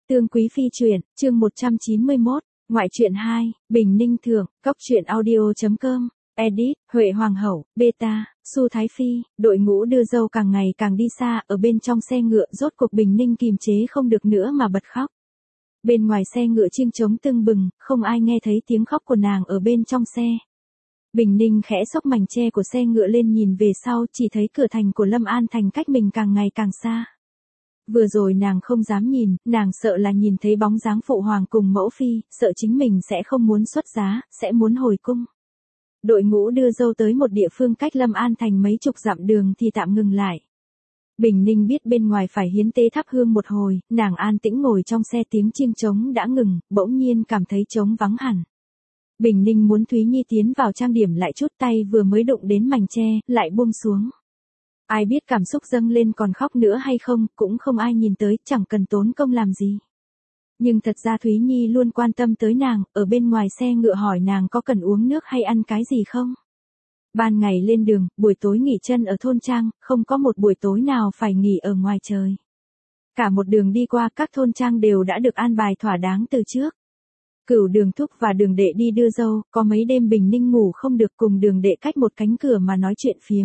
Tương Quý Phi truyện, chương 191, ngoại truyện 2, Bình Ninh Thượng, Cóc truyện audio.com, edit, Huệ Hoàng hậu, beta, Su Thái Phi, đội ngũ đưa dâu càng ngày càng đi xa, ở bên trong xe ngựa rốt cuộc Bình Ninh kìm chế không được nữa mà bật khóc. Bên ngoài xe ngựa chiêng trống tưng bừng, không ai nghe thấy tiếng khóc của nàng ở bên trong xe. Bình Ninh khẽ xốc mảnh che của xe ngựa lên nhìn về sau, chỉ thấy cửa thành của Lâm An thành cách mình càng ngày càng xa. Vừa rồi nàng không dám nhìn, nàng sợ là nhìn thấy bóng dáng phụ hoàng cùng mẫu phi, sợ chính mình sẽ không muốn xuất giá, sẽ muốn hồi cung. Đội ngũ đưa dâu tới một địa phương cách Lâm An thành mấy chục dặm đường thì tạm ngừng lại. Bình Ninh biết bên ngoài phải hiến tế thắp hương một hồi, nàng an tĩnh ngồi trong xe, tiếng chiêng trống đã ngừng, bỗng nhiên cảm thấy trống vắng hẳn. Bình Ninh muốn Thúy Nhi tiến vào trang điểm lại chút, tay vừa mới đụng đến mảnh tre, lại buông xuống. Ai biết cảm xúc dâng lên còn khóc nữa hay không, cũng không ai nhìn tới, chẳng cần tốn công làm gì. Nhưng thật ra Thúy Nhi luôn quan tâm tới nàng, ở bên ngoài xe ngựa hỏi nàng có cần uống nước hay ăn cái gì không. Ban ngày lên đường, buổi tối nghỉ chân ở thôn trang, không có một buổi tối nào phải nghỉ ở ngoài trời. Cả một đường đi qua các thôn trang đều đã được an bài thỏa đáng từ trước. Cửu Đường Thúc và Đường Đệ đi đưa dâu, có mấy đêm Bình Ninh ngủ không được, cùng Đường Đệ cách một cánh cửa mà nói chuyện phiếm.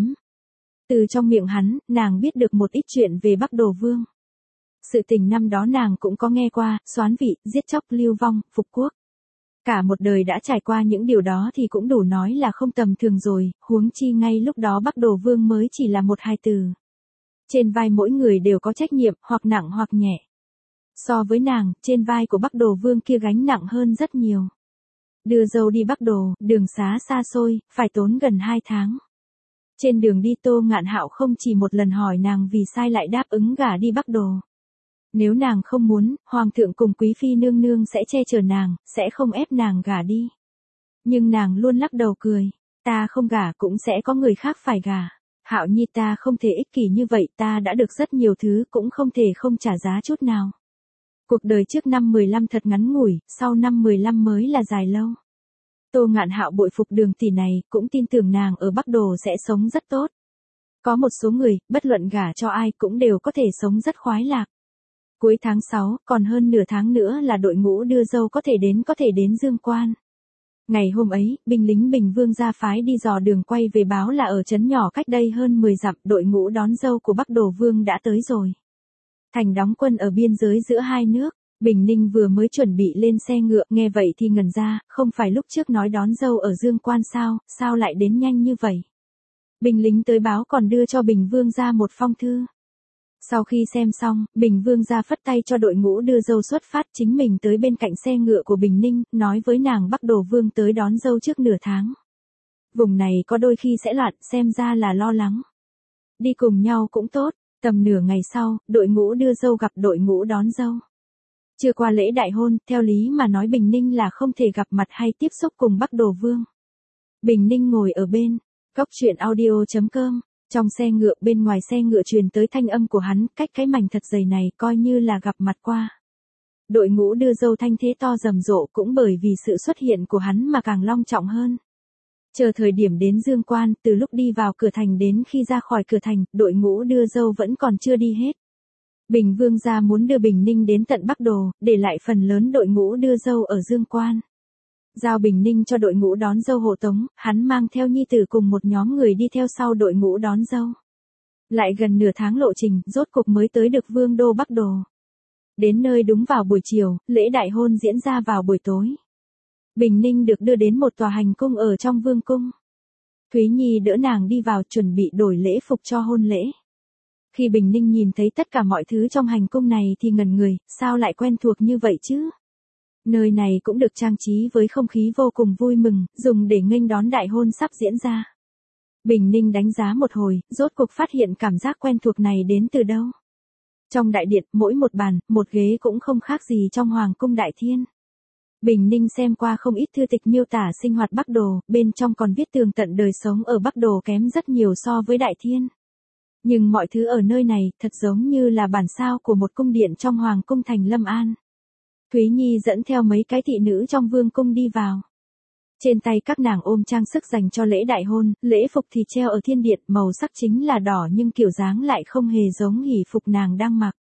Từ trong miệng hắn, nàng biết được một ít chuyện về Bắc Đồ Vương. Sự tình năm đó nàng cũng có nghe qua, soán vị, giết chóc, lưu vong, phục quốc. Cả một đời đã trải qua những điều đó thì cũng đủ nói là không tầm thường rồi, huống chi ngay lúc đó Bắc Đồ Vương mới chỉ là một hài tử. Trên vai mỗi người đều có trách nhiệm, hoặc nặng hoặc nhẹ. So với nàng, trên vai của Bắc Đồ Vương kia gánh nặng hơn rất nhiều. Đưa dâu đi Bắc Đồ, đường xá xa xôi, phải tốn gần 2 tháng. Trên đường đi Tô Ngạn Hạo không chỉ một lần hỏi nàng vì sao lại đáp ứng gả đi Bắc Đồ. Nếu nàng không muốn, Hoàng thượng cùng Quý Phi nương nương sẽ che chở nàng, sẽ không ép nàng gả đi. Nhưng nàng luôn lắc đầu cười, ta không gả cũng sẽ có người khác phải gả. Hạo Nhi, ta không thể ích kỷ như vậy, ta đã được rất nhiều thứ, cũng không thể không trả giá chút nào. Cuộc đời trước năm 15 thật ngắn ngủi, sau năm 15 mới là dài lâu. Tô Ngạn Hạo bội phục Đường tỷ này, cũng tin tưởng nàng ở Bắc Đồ sẽ sống rất tốt. Có một số người, bất luận gả cho ai cũng đều có thể sống rất khoái lạc. Cuối tháng 6, còn hơn nửa tháng nữa là đội ngũ đưa dâu có thể đến Dương Quan. Ngày hôm ấy, binh lính Bình Vương gia phái đi dò đường quay về báo là ở trấn nhỏ cách đây hơn 10 dặm, đội ngũ đón dâu của Bắc Đồ Vương đã tới rồi. Thành đóng quân ở biên giới giữa hai nước. Bình Ninh vừa mới chuẩn bị lên xe ngựa, nghe vậy thì ngẩn ra, không phải lúc trước nói đón dâu ở Dương Quan sao lại đến nhanh như vậy. Binh lính tới báo còn đưa cho Bình Vương gia một phong thư. Sau khi xem xong, Bình Vương gia phất tay cho đội ngũ đưa dâu xuất phát, chính mình tới bên cạnh xe ngựa của Bình Ninh, nói với nàng Bắc Đồ Vương tới đón dâu trước nửa tháng. Vùng này có đôi khi sẽ loạn, xem ra là lo lắng. Đi cùng nhau cũng tốt. Tầm nửa ngày sau, đội ngũ đưa dâu gặp đội ngũ đón dâu. Chưa qua lễ đại hôn, theo lý mà nói Bình Ninh là không thể gặp mặt hay tiếp xúc cùng Bắc Đồ Vương. Bình Ninh ngồi ở bên, Cóc truyện audio.com, trong xe ngựa, bên ngoài xe ngựa truyền tới thanh âm của hắn, cách cái mảnh thật dày này coi như là gặp mặt qua. Đội ngũ đưa dâu thanh thế to rầm rộ cũng bởi vì sự xuất hiện của hắn mà càng long trọng hơn. Chờ thời điểm đến Dương Quan, từ lúc đi vào cửa thành đến khi ra khỏi cửa thành, đội ngũ đưa dâu vẫn còn chưa đi hết. Bình Vương gia muốn đưa Bình Ninh đến tận Bắc Đồ, để lại phần lớn đội ngũ đưa dâu ở Dương Quan. Giao Bình Ninh cho đội ngũ đón dâu hộ tống, hắn mang theo nhi tử cùng một nhóm người đi theo sau đội ngũ đón dâu. Lại gần nửa tháng lộ trình, rốt cục mới tới được Vương đô Bắc Đồ. Đến nơi đúng vào buổi chiều, lễ đại hôn diễn ra vào buổi tối. Bình Ninh được đưa đến một tòa hành cung ở trong vương cung. Thúy Nhi đỡ nàng đi vào chuẩn bị đổi lễ phục cho hôn lễ. Khi Bình Ninh nhìn thấy tất cả mọi thứ trong hành cung này thì ngẩn người, sao lại quen thuộc như vậy chứ? Nơi này cũng được trang trí với không khí vô cùng vui mừng, dùng để nghênh đón đại hôn sắp diễn ra. Bình Ninh đánh giá một hồi, rốt cuộc phát hiện cảm giác quen thuộc này đến từ đâu. Trong đại điện, mỗi một bàn, một ghế cũng không khác gì trong Hoàng cung Đại Thiên. Bình Ninh xem qua không ít thư tịch miêu tả sinh hoạt Bắc Đồ, bên trong còn viết tường tận đời sống ở Bắc Đồ kém rất nhiều so với Đại Thiên. Nhưng mọi thứ ở nơi này thật giống như là bản sao của một cung điện trong Hoàng cung thành Lâm An. Thúy Nhi dẫn theo mấy cái thị nữ trong vương cung đi vào. Trên tay các nàng ôm trang sức dành cho lễ đại hôn, lễ phục thì treo ở thiên điện, màu sắc chính là đỏ nhưng kiểu dáng lại không hề giống hỷ phục nàng đang mặc.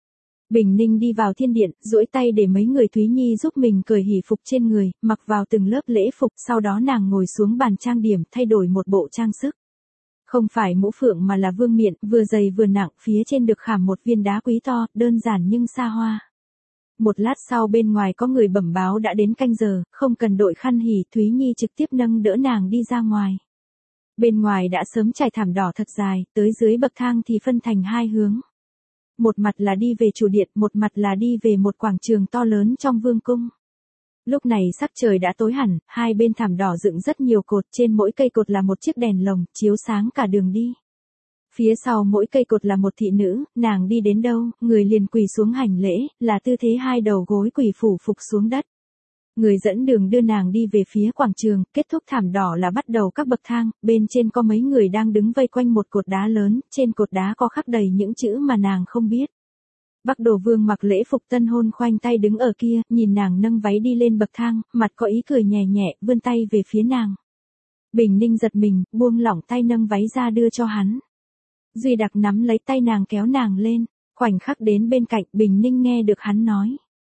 Bình Ninh đi vào thiên điện, duỗi tay để mấy người Thúy Nhi giúp mình cởi hỷ phục trên người, mặc vào từng lớp lễ phục, sau đó nàng ngồi xuống bàn trang điểm, thay đổi một bộ trang sức. Không phải mũ phượng mà là vương miện, vừa dày vừa nặng, phía trên được khảm một viên đá quý to, đơn giản nhưng xa hoa. Một lát sau bên ngoài có người bẩm báo đã đến canh giờ, không cần đội khăn hỉ, Thúy Nhi trực tiếp nâng đỡ nàng đi ra ngoài. Bên ngoài đã sớm trải thảm đỏ thật dài, tới dưới bậc thang thì phân thành hai hướng. Một mặt là đi về chủ điện, một mặt là đi về một quảng trường to lớn trong vương cung. Lúc này sắc trời đã tối hẳn, hai bên thảm đỏ dựng rất nhiều cột, trên mỗi cây cột là một chiếc đèn lồng, chiếu sáng cả đường đi. Phía sau mỗi cây cột là một thị nữ, nàng đi đến đâu, người liền quỳ xuống hành lễ, là tư thế hai đầu gối quỳ phủ phục xuống đất. Người dẫn đường đưa nàng đi về phía quảng trường, kết thúc thảm đỏ là bắt đầu các bậc thang, bên trên có mấy người đang đứng vây quanh một cột đá lớn, trên cột đá có khắc đầy những chữ mà nàng không biết. Bắc Đồ Vương mặc lễ phục tân hôn khoanh tay đứng ở kia, nhìn nàng nâng váy đi lên bậc thang, mặt có ý cười nhẹ nhẹ, vươn tay về phía nàng. Bình Ninh giật mình, buông lỏng tay nâng váy ra đưa cho hắn. Duy Đặc nắm lấy tay nàng kéo nàng lên, khoảnh khắc đến bên cạnh, Bình Ninh nghe được hắn nói.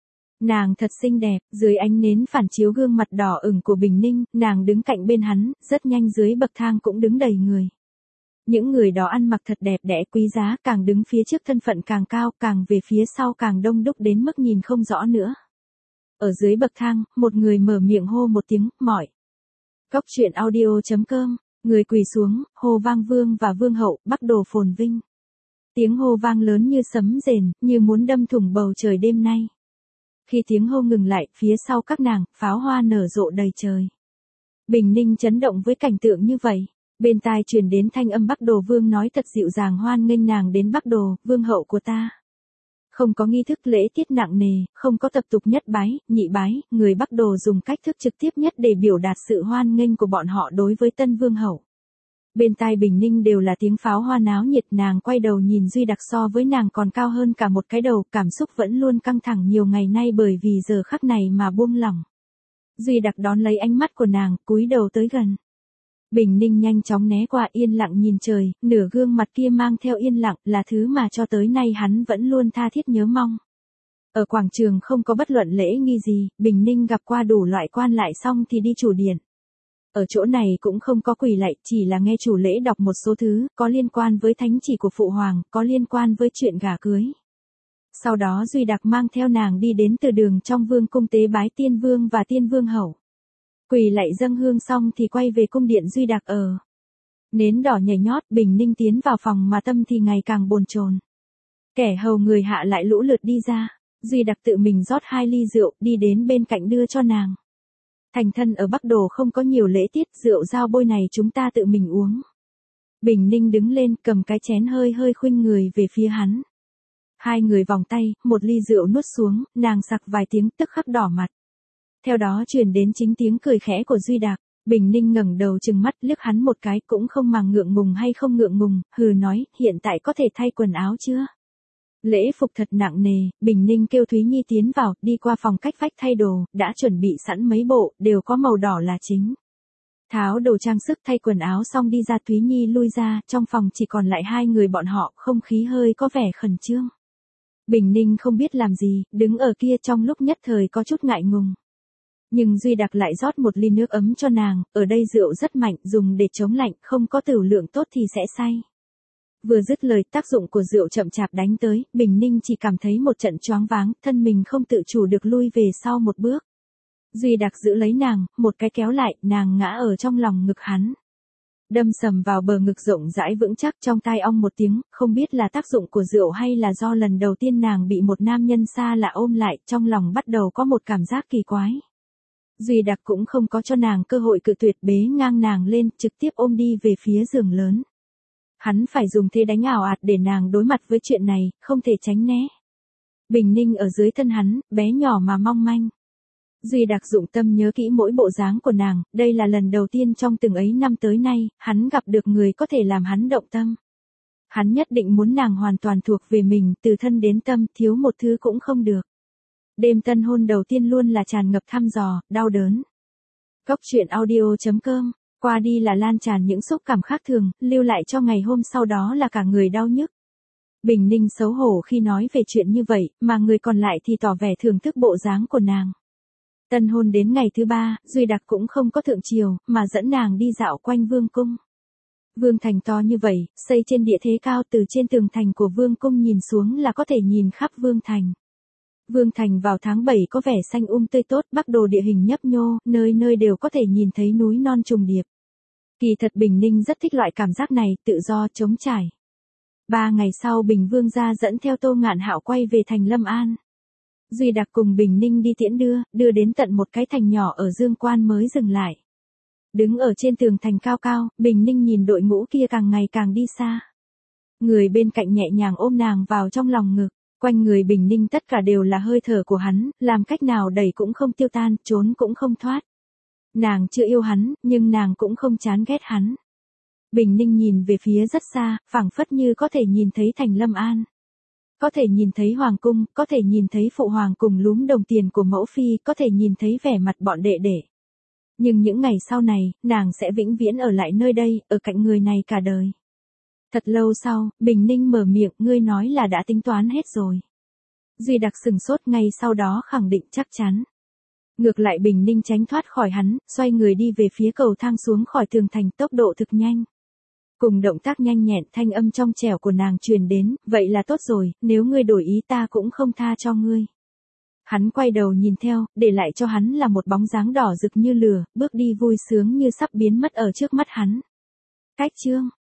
Nàng thật xinh đẹp, dưới ánh nến phản chiếu gương mặt đỏ ửng của Bình Ninh, nàng đứng cạnh bên hắn, rất nhanh dưới bậc thang cũng đứng đầy người. Những người đó ăn mặc thật đẹp đẽ quý giá, càng đứng phía trước thân phận càng cao, càng về phía sau càng đông đúc đến mức nhìn không rõ nữa. Ở dưới bậc thang, một người mở miệng hô một tiếng, mỏi. Cóc truyện audio.com, người quỳ xuống, hô vang vương và vương hậu, Bắc Đồ phồn vinh. Tiếng hô vang lớn như sấm rền, như muốn đâm thủng bầu trời đêm nay. Khi tiếng hô ngừng lại, phía sau các nàng, pháo hoa nở rộ đầy trời. Bình Ninh chấn động với cảnh tượng như vậy. Bên tai truyền đến thanh âm Bắc Đồ Vương nói thật dịu dàng hoan nghênh nàng đến Bắc Đồ, vương hậu của ta. Không có nghi thức lễ tiết nặng nề, không có tập tục nhất bái, nhị bái, người Bắc Đồ dùng cách thức trực tiếp nhất để biểu đạt sự hoan nghênh của bọn họ đối với tân vương hậu. Bên tai Bình Ninh đều là tiếng pháo hoa náo nhiệt, nàng quay đầu nhìn Duy Đặc so với nàng còn cao hơn cả một cái đầu, cảm xúc vẫn luôn căng thẳng nhiều ngày nay bởi vì giờ khắc này mà buông lỏng. Duy Đặc đón lấy ánh mắt của nàng, cúi đầu tới gần. Bình Ninh nhanh chóng né qua, yên lặng nhìn trời, nửa gương mặt kia mang theo yên lặng, là thứ mà cho tới nay hắn vẫn luôn tha thiết nhớ mong. Ở quảng trường không có bất luận lễ nghi gì, Bình Ninh gặp qua đủ loại quan lại xong thì đi chủ điện. Ở chỗ này cũng không có quỳ lạy, chỉ là nghe chủ lễ đọc một số thứ, có liên quan với thánh chỉ của phụ hoàng, có liên quan với chuyện gả cưới. Sau đó Duy Đặc mang theo nàng đi đến từ đường trong vương cung tế bái tiên vương và tiên vương hậu. Quỳ lạy dâng hương xong thì quay về cung điện Duy Đặc ở. Nến đỏ nhảy nhót, Bình Ninh tiến vào phòng mà tâm thì ngày càng bồn chồn. Kẻ hầu người hạ lại lũ lượt đi ra, Duy Đặc tự mình rót 2 ly rượu, đi đến bên cạnh đưa cho nàng. Thành thân ở Bắc Đồ không có nhiều lễ tiết, rượu giao bôi này chúng ta tự mình uống. Bình Ninh đứng lên, cầm cái chén hơi hơi khuynh người về phía hắn. Hai người vòng tay, một ly rượu nuốt xuống, nàng sặc vài tiếng tức khắc đỏ mặt. Theo đó truyền đến chính tiếng cười khẽ của Duy Đạc. Bình Ninh ngẩng đầu trừng mắt liếc hắn một cái, cũng không màng ngượng ngùng hay không ngượng ngùng, hừ nói, hiện tại có thể thay quần áo chưa? Lễ phục thật nặng nề, Bình Ninh kêu Thúy Nhi tiến vào, đi qua phòng cách vách thay đồ, đã chuẩn bị sẵn mấy bộ, đều có màu đỏ là chính. Tháo đồ trang sức thay quần áo xong đi ra, Thúy Nhi lui ra, trong phòng chỉ còn lại hai người bọn họ, không khí hơi có vẻ khẩn trương. Bình Ninh không biết làm gì, đứng ở kia trong lúc nhất thời có chút ngại ngùng. Nhưng Duy Đặc lại rót một ly nước ấm cho nàng, ở đây rượu rất mạnh, dùng để chống lạnh, không có tửu lượng tốt thì sẽ say. Vừa dứt lời, tác dụng của rượu chậm chạp đánh tới, Bình Ninh chỉ cảm thấy một trận choáng váng, thân mình không tự chủ được lui về sau một bước. Duy Đặc giữ lấy nàng, một cái kéo lại, nàng ngã ở trong lòng ngực hắn. Đâm sầm vào bờ ngực rộng rãi vững chắc, trong tai ong một tiếng, không biết là tác dụng của rượu hay là do lần đầu tiên nàng bị một nam nhân xa lạ ôm lại, trong lòng bắt đầu có một cảm giác kỳ quái. Duy Đặc cũng không có cho nàng cơ hội cự tuyệt, bế ngang nàng lên, trực tiếp ôm đi về phía giường lớn. Hắn phải dùng thế đánh ảo ạt để nàng đối mặt với chuyện này, không thể tránh né. Bình Ninh ở dưới thân hắn, bé nhỏ mà mong manh. Duy Đặc dụng tâm nhớ kỹ mỗi bộ dáng của nàng, đây là lần đầu tiên trong từng ấy năm tới nay, hắn gặp được người có thể làm hắn động tâm. Hắn nhất định muốn nàng hoàn toàn thuộc về mình, từ thân đến tâm, thiếu một thứ cũng không được. Đêm tân hôn đầu tiên luôn là tràn ngập thăm dò, đau đớn. Cóc truyện audio.com, qua đi là lan tràn những xúc cảm khác thường, lưu lại cho ngày hôm sau đó là cả người đau nhức. Bình Ninh xấu hổ khi nói về chuyện như vậy, mà người còn lại thì tỏ vẻ thưởng thức bộ dáng của nàng. Tân hôn đến ngày thứ 3, Duy Đặc cũng không có thượng triều, mà dẫn nàng đi dạo quanh vương cung. Vương thành to như vậy, xây trên địa thế cao, từ trên tường thành của vương cung nhìn xuống là có thể nhìn khắp vương thành. Vương thành vào tháng 7 có vẻ xanh tươi tốt, bắc đồ địa hình nhấp nhô, nơi nơi đều có thể nhìn thấy núi non trùng điệp. Kỳ thật Bình Ninh rất thích loại cảm giác này, tự do, trống trải. 3 ngày sau Bình Vương gia dẫn theo Tô Ngạn Hạo quay về thành Lâm An. Duy Đặc cùng Bình Ninh đi tiễn đưa đến tận một cái thành nhỏ ở Dương Quan mới dừng lại. Đứng ở trên tường thành cao cao, Bình Ninh nhìn đội ngũ kia càng ngày càng đi xa. Người bên cạnh nhẹ nhàng ôm nàng vào trong lòng ngực, quanh người Bình Ninh tất cả đều là hơi thở của hắn, làm cách nào đẩy cũng không tiêu tan, trốn cũng không thoát. Nàng chưa yêu hắn, nhưng nàng cũng không chán ghét hắn. Bình Ninh nhìn về phía rất xa, phảng phất như có thể nhìn thấy thành Lâm An. Có thể nhìn thấy hoàng cung, có thể nhìn thấy phụ hoàng cùng lúm đồng tiền của mẫu phi, có thể nhìn thấy vẻ mặt bọn đệ đệ. Nhưng những ngày sau này, nàng sẽ vĩnh viễn ở lại nơi đây, ở cạnh người này cả đời. Thật lâu sau, Bình Ninh mở miệng, ngươi nói là đã tính toán hết rồi. Duy Đặc sừng sốt, ngay sau đó khẳng định chắc chắn. Ngược lại Bình Ninh tránh thoát khỏi hắn, xoay người đi về phía cầu thang xuống khỏi tường thành, tốc độ thực nhanh. Cùng động tác nhanh nhẹn, thanh âm trong trẻo của nàng truyền đến, vậy là tốt rồi, nếu ngươi đổi ý ta cũng không tha cho ngươi. Hắn quay đầu nhìn theo, để lại cho hắn là một bóng dáng đỏ rực như lửa, bước đi vui sướng như sắp biến mất ở trước mắt hắn. Cách chương